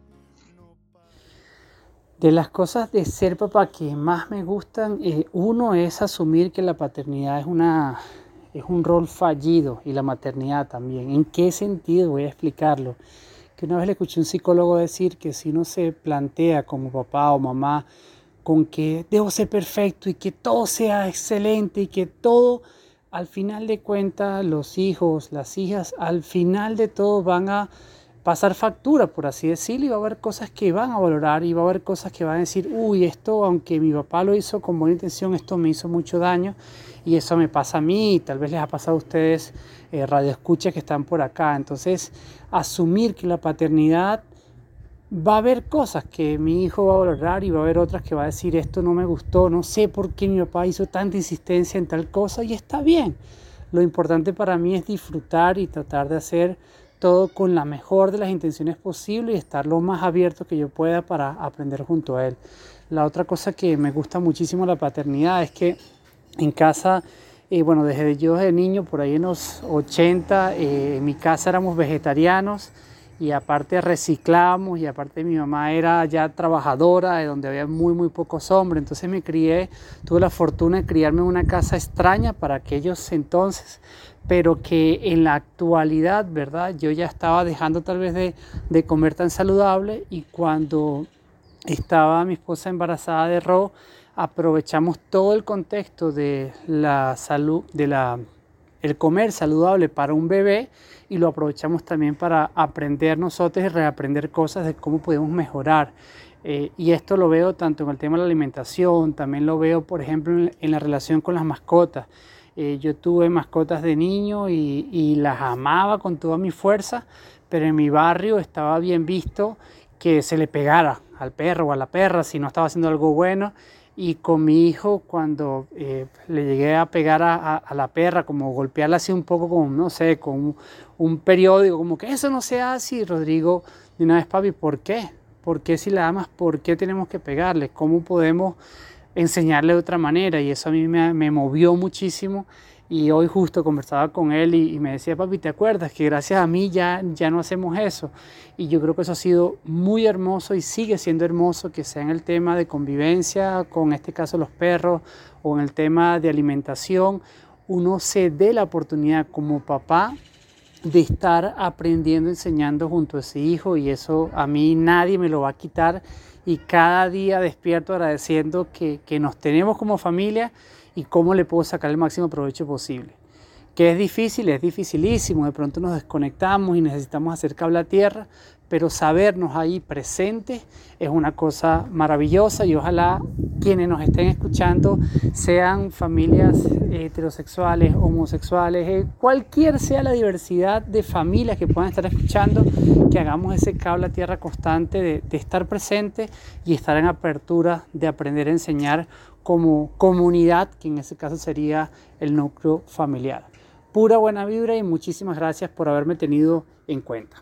De las cosas de ser papá que más me gustan, eh, uno es asumir que la paternidad es, una, es un rol fallido y la maternidad también. ¿En qué sentido? Voy a explicarlo. Que una vez le escuché a un psicólogo decir que si uno se plantea como papá o mamá con que debo ser perfecto y que todo sea excelente y que todo, al final de cuentas, los hijos, las hijas, al final de todo van a pasar factura, por así decirlo, y va a haber cosas que van a valorar y va a haber cosas que van a decir, uy, esto, aunque mi papá lo hizo con buena intención, esto me hizo mucho daño y eso me pasa a mí y tal vez les ha pasado a ustedes, eh, radioescuchas que están por acá. Entonces, asumir que la paternidad va a haber cosas que mi hijo va a valorar y va a haber otras que va a decir, esto no me gustó, no sé por qué mi papá hizo tanta insistencia en tal cosa y está bien. Lo importante para mí es disfrutar y tratar de hacer todo con la mejor de las intenciones posible y estar lo más abierto que yo pueda para aprender junto a él. La otra cosa que me gusta muchísimo de la paternidad es que en casa, eh, bueno, desde yo de niño, por ahí en los ochenta, eh, en mi casa éramos vegetarianos y aparte reciclábamos y aparte mi mamá era ya trabajadora, de donde había muy, muy pocos hombres. Entonces me crié, tuve la fortuna de criarme en una casa extraña para aquellos entonces, pero que en la actualidad, ¿verdad? Yo ya estaba dejando tal vez de, de comer tan saludable y cuando estaba mi esposa embarazada de Ro, aprovechamos todo el contexto de la salud, de la, el comer saludable para un bebé y lo aprovechamos también para aprender nosotros y reaprender cosas de cómo podemos mejorar. Eh, y esto lo veo tanto en el tema de la alimentación, también lo veo, por ejemplo, en, en la relación con las mascotas. Eh, yo tuve mascotas de niño y, y las amaba con toda mi fuerza, pero en mi barrio estaba bien visto que se le pegara al perro o a la perra si no estaba haciendo algo bueno. Y con mi hijo, cuando eh, le llegué a pegar a, a, a la perra, como golpearla así un poco con, no sé, con un, un periódico, como que eso no se hace. Y Rodrigo, de una vez, papi, ¿por qué? ¿Por qué si la amas? ¿Por qué tenemos que pegarle? ¿Cómo podemos enseñarle de otra manera? Y eso a mí me, me movió muchísimo. Y hoy justo conversaba con él y, y me decía, papi, ¿te acuerdas que gracias a mí ya, ya no hacemos eso? Y yo creo que eso ha sido muy hermoso y sigue siendo hermoso, que sea en el tema de convivencia, con en este caso los perros, o en el tema de alimentación, uno se dé la oportunidad como papá de estar aprendiendo, enseñando junto a ese hijo, y eso a mí nadie me lo va a quitar. Y cada día despierto agradeciendo que, que nos tenemos como familia y cómo le puedo sacar el máximo provecho posible. Que es difícil, es dificilísimo, de pronto nos desconectamos y necesitamos hacer cable a tierra, pero sabernos ahí presentes es una cosa maravillosa y ojalá quienes nos estén escuchando sean familias heterosexuales, homosexuales, eh, cualquier sea la diversidad de familias que puedan estar escuchando, que hagamos ese cable a tierra constante de, de estar presente y estar en apertura de aprender a enseñar como comunidad, que en ese caso sería el núcleo familiar. Pura buena vibra y muchísimas gracias por haberme tenido en cuenta.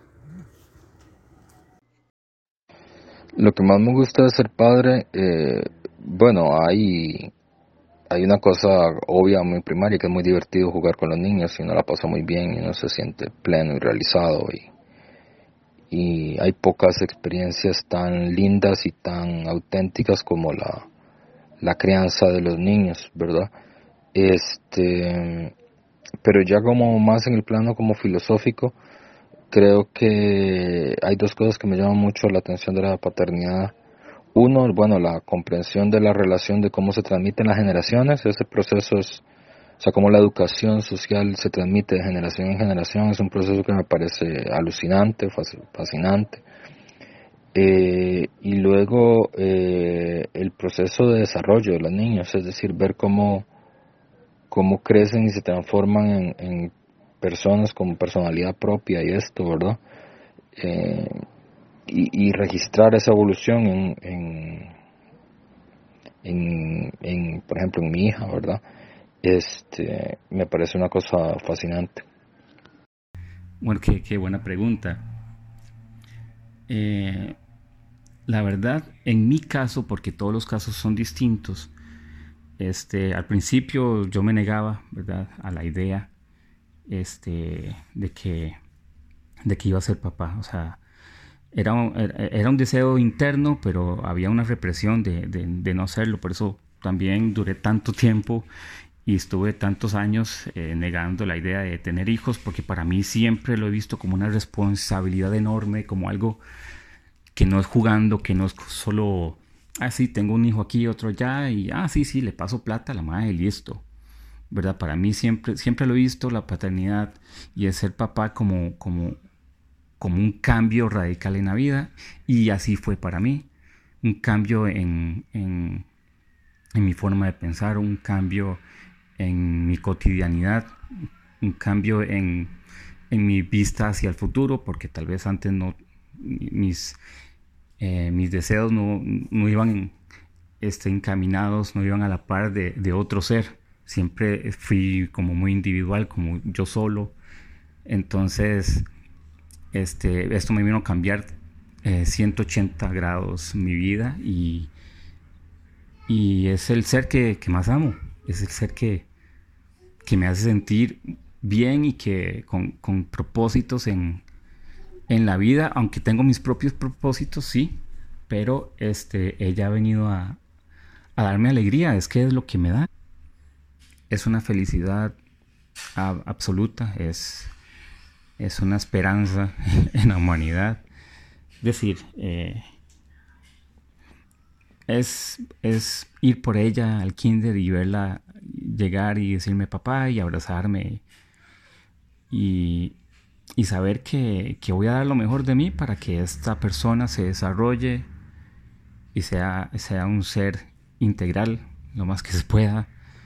Lo que más me gusta de ser padre, eh, bueno, hay, hay una cosa obvia, muy primaria, que es muy divertido jugar con los niños y uno la pasa muy bien y uno se siente pleno y realizado. Y, y hay pocas experiencias tan lindas y tan auténticas como la, la crianza de los niños, ¿verdad? Este, pero ya como más en el plano como filosófico, creo que hay dos cosas que me llaman mucho la atención de la paternidad. Uno, bueno, la comprensión de la relación de cómo se transmiten las generaciones. Ese proceso es, o sea, cómo la educación social se transmite de generación en generación, es un proceso que me parece alucinante, fascinante. Eh, y luego eh, el proceso de desarrollo de los niños, es decir, ver cómo, cómo crecen y se transforman en, en personas con personalidad propia y esto, ¿verdad? Eh, y, y registrar esa evolución en, en, en, en, por ejemplo, en mi hija, ¿verdad? Este, me parece una cosa fascinante. Bueno, qué, qué buena pregunta. Eh, la verdad, en mi caso, porque todos los casos son distintos, este, al principio yo me negaba, ¿verdad?, a la idea este, de que, de que iba a ser papá. O sea, era un, era un deseo interno, pero había una represión de, de, de no hacerlo. Por eso también duré tanto tiempo y estuve tantos años eh, negando la idea de tener hijos, porque para mí siempre lo he visto como una responsabilidad enorme, como algo que no es jugando, que no es solo, ah, sí, tengo un hijo aquí, otro allá, y ah, sí, sí, le paso plata a la madre y listo, ¿verdad? Para mí siempre, siempre lo he visto, la paternidad y el ser papá como, como, como un cambio radical en la vida, y así fue para mí, un cambio en, en, en mi forma de pensar, un cambio en mi cotidianidad, un cambio en, en mi vista hacia el futuro, porque tal vez antes no, mis, eh, mis deseos no, no iban este, encaminados, no iban a la par de, de otro ser. Siempre fui como muy individual, como yo solo. Entonces, este, esto me vino a cambiar eh, ciento ochenta grados mi vida, y, y es el ser que, que más amo, es el ser que, que me hace sentir bien y que con, con propósitos en, en la vida, aunque tengo mis propios propósitos, sí, pero este, ella ha venido a, a darme alegría, es que es lo que me da. Es una felicidad a, absoluta, es, es una esperanza en la humanidad. Es decir, eh, es, es ir por ella al kinder y verla llegar y decirme papá y abrazarme y, y saber que, que voy a dar lo mejor de mí para que esta persona se desarrolle y sea, sea un ser integral lo más que se pueda,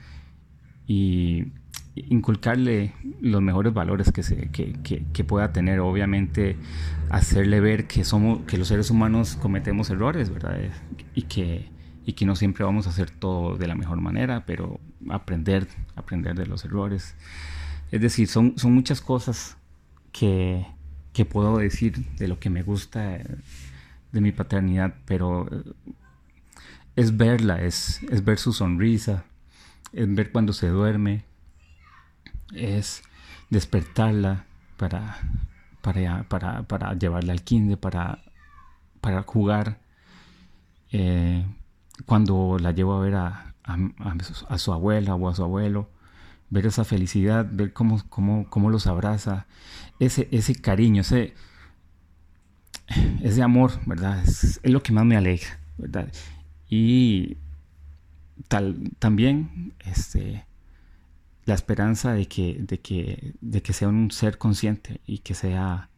y inculcarle los mejores valores que, se, que, que, que pueda tener. Obviamente hacerle ver que somos, que los seres humanos cometemos errores, ¿verdad? Y que, y que no siempre vamos a hacer todo de la mejor manera, pero aprender, aprender de los errores. Es decir, son, son muchas cosas que, que puedo decir de lo que me gusta de mi paternidad, pero es verla, es, es ver su sonrisa, es ver cuando se duerme, es despertarla para, para, para, para llevarla al kinder, para, para jugar, eh, cuando la llevo a ver a, a, a, su, a su abuela o a su abuelo, ver esa felicidad, ver cómo, cómo, cómo los abraza, ese, ese cariño, ese, ese amor, ¿verdad? Es, es lo que más me alegra, ¿verdad? Y tal, también este, la esperanza de que, de, que, de que sea un ser consciente y que sea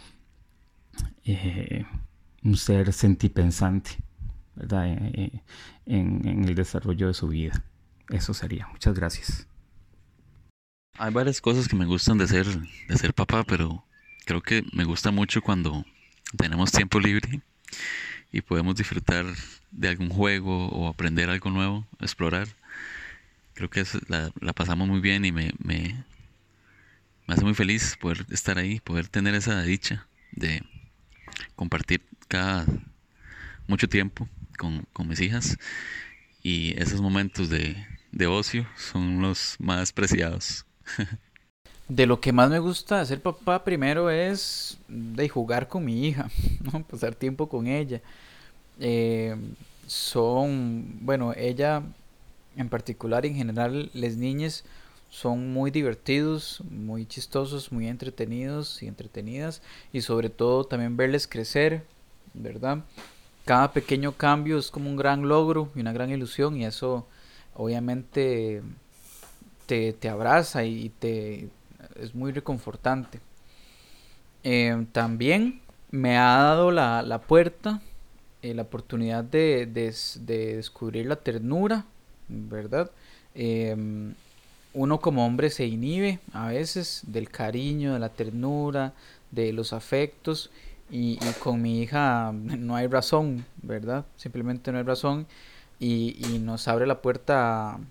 eh, un ser sentipensante, ¿verdad? En, en, en el desarrollo de su vida. Eso sería. Muchas gracias. Hay varias cosas que me gustan de ser, de ser papá, pero creo que me gusta mucho cuando tenemos tiempo libre y podemos disfrutar de algún juego o aprender algo nuevo, explorar. Creo que es, la, la pasamos muy bien y me, me, me hace muy feliz poder estar ahí, poder tener esa dicha de compartir cada mucho tiempo con, con mis hijas, y esos momentos de, de ocio son los más preciados. De lo que más me gusta de ser papá primero es de jugar con mi hija, ¿no? Pasar tiempo con ella. Eh, son, bueno, ella en particular, en general, las niñas son muy divertidos, muy chistosos, muy entretenidos y entretenidas, y sobre todo también verles crecer, ¿verdad? Cada pequeño cambio es como un gran logro y una gran ilusión, y eso obviamente te, te abraza y te es muy reconfortante. Eh, también me ha dado la, la puerta, eh, la oportunidad de, de, de descubrir la ternura, ¿verdad? Eh, uno como hombre se inhibe a veces del cariño, de la ternura, de los afectos, y, y con mi hija no hay razón, ¿verdad? Simplemente no hay razón, y, y nos abre la puerta a,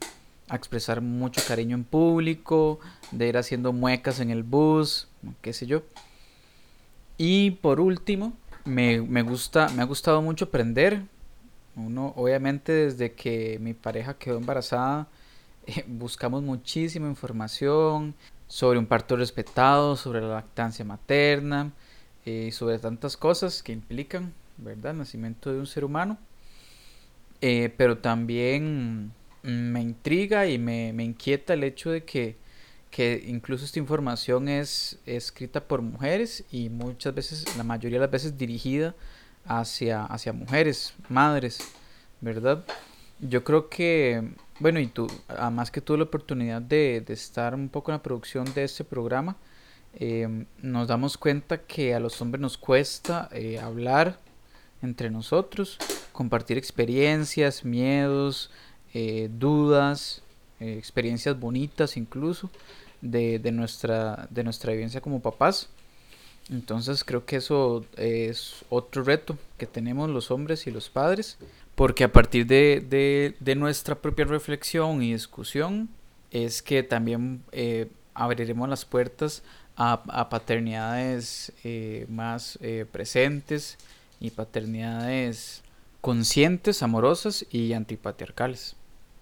a expresar mucho cariño en público, de ir haciendo muecas en el bus, qué sé yo. Y por último, me, me, gusta, me ha gustado mucho aprender. Uno, obviamente, desde que mi pareja quedó embarazada, eh, buscamos muchísima información sobre un parto respetado, sobre la lactancia materna, eh, sobre tantas cosas que implican, ¿verdad?, el nacimiento de un ser humano. Eh, pero también me intriga y me, me inquieta el hecho de que, que incluso esta información es, es escrita por mujeres y muchas veces, la mayoría de las veces dirigida hacia, hacia mujeres, madres, ¿verdad? Yo creo que, bueno, y tú, además que tuve la oportunidad de, de estar un poco en la producción de este programa, eh, nos damos cuenta que a los hombres nos cuesta eh, hablar entre nosotros, compartir experiencias, miedos, eh, dudas, eh, experiencias bonitas incluso de, de, nuestra, de nuestra vivencia como papás. Entonces creo que eso es otro reto que tenemos los hombres y los padres, porque a partir de, de, de nuestra propia reflexión y discusión es que también eh, abriremos las puertas a, a paternidades eh, más eh, presentes y paternidades conscientes, amorosas y antipatriarcales.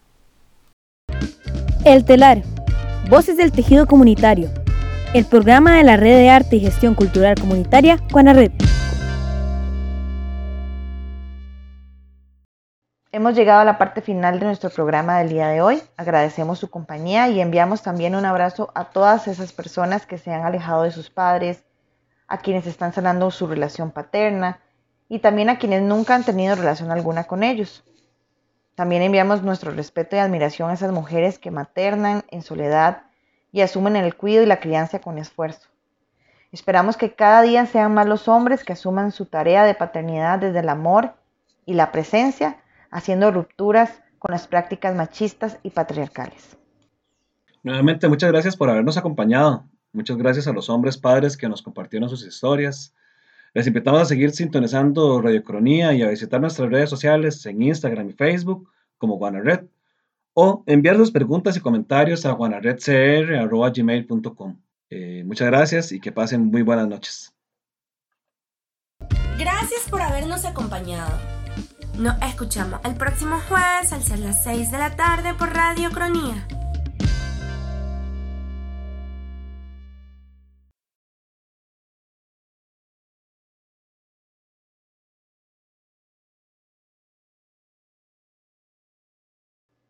El Telar, Voces del Tejido Comunitario, el programa de la Red de Arte y Gestión Cultural Comunitaria CONARRED. Hemos llegado a la parte final de nuestro programa del día de hoy. Agradecemos su compañía y enviamos también un abrazo a todas esas personas que se han alejado de sus padres, a quienes están sanando su relación paterna y también a quienes nunca han tenido relación alguna con ellos. También enviamos nuestro respeto y admiración a esas mujeres que maternan en soledad y asumen el cuidado y la crianza con esfuerzo. Esperamos que cada día sean más los hombres que asuman su tarea de paternidad desde el amor y la presencia, haciendo rupturas con las prácticas machistas y patriarcales. Nuevamente, muchas gracias por habernos acompañado. Muchas gracias a los hombres padres que nos compartieron sus historias. Les invitamos a seguir sintonizando Radiocronía y a visitar nuestras redes sociales en Instagram y Facebook como GuanaRed, o enviar sus preguntas y comentarios a guanaredcr arroba gmail punto com. Eh, muchas gracias y que pasen muy buenas noches. Gracias por habernos acompañado. Nos escuchamos el próximo jueves al ser las seis de la tarde por Radiocronía.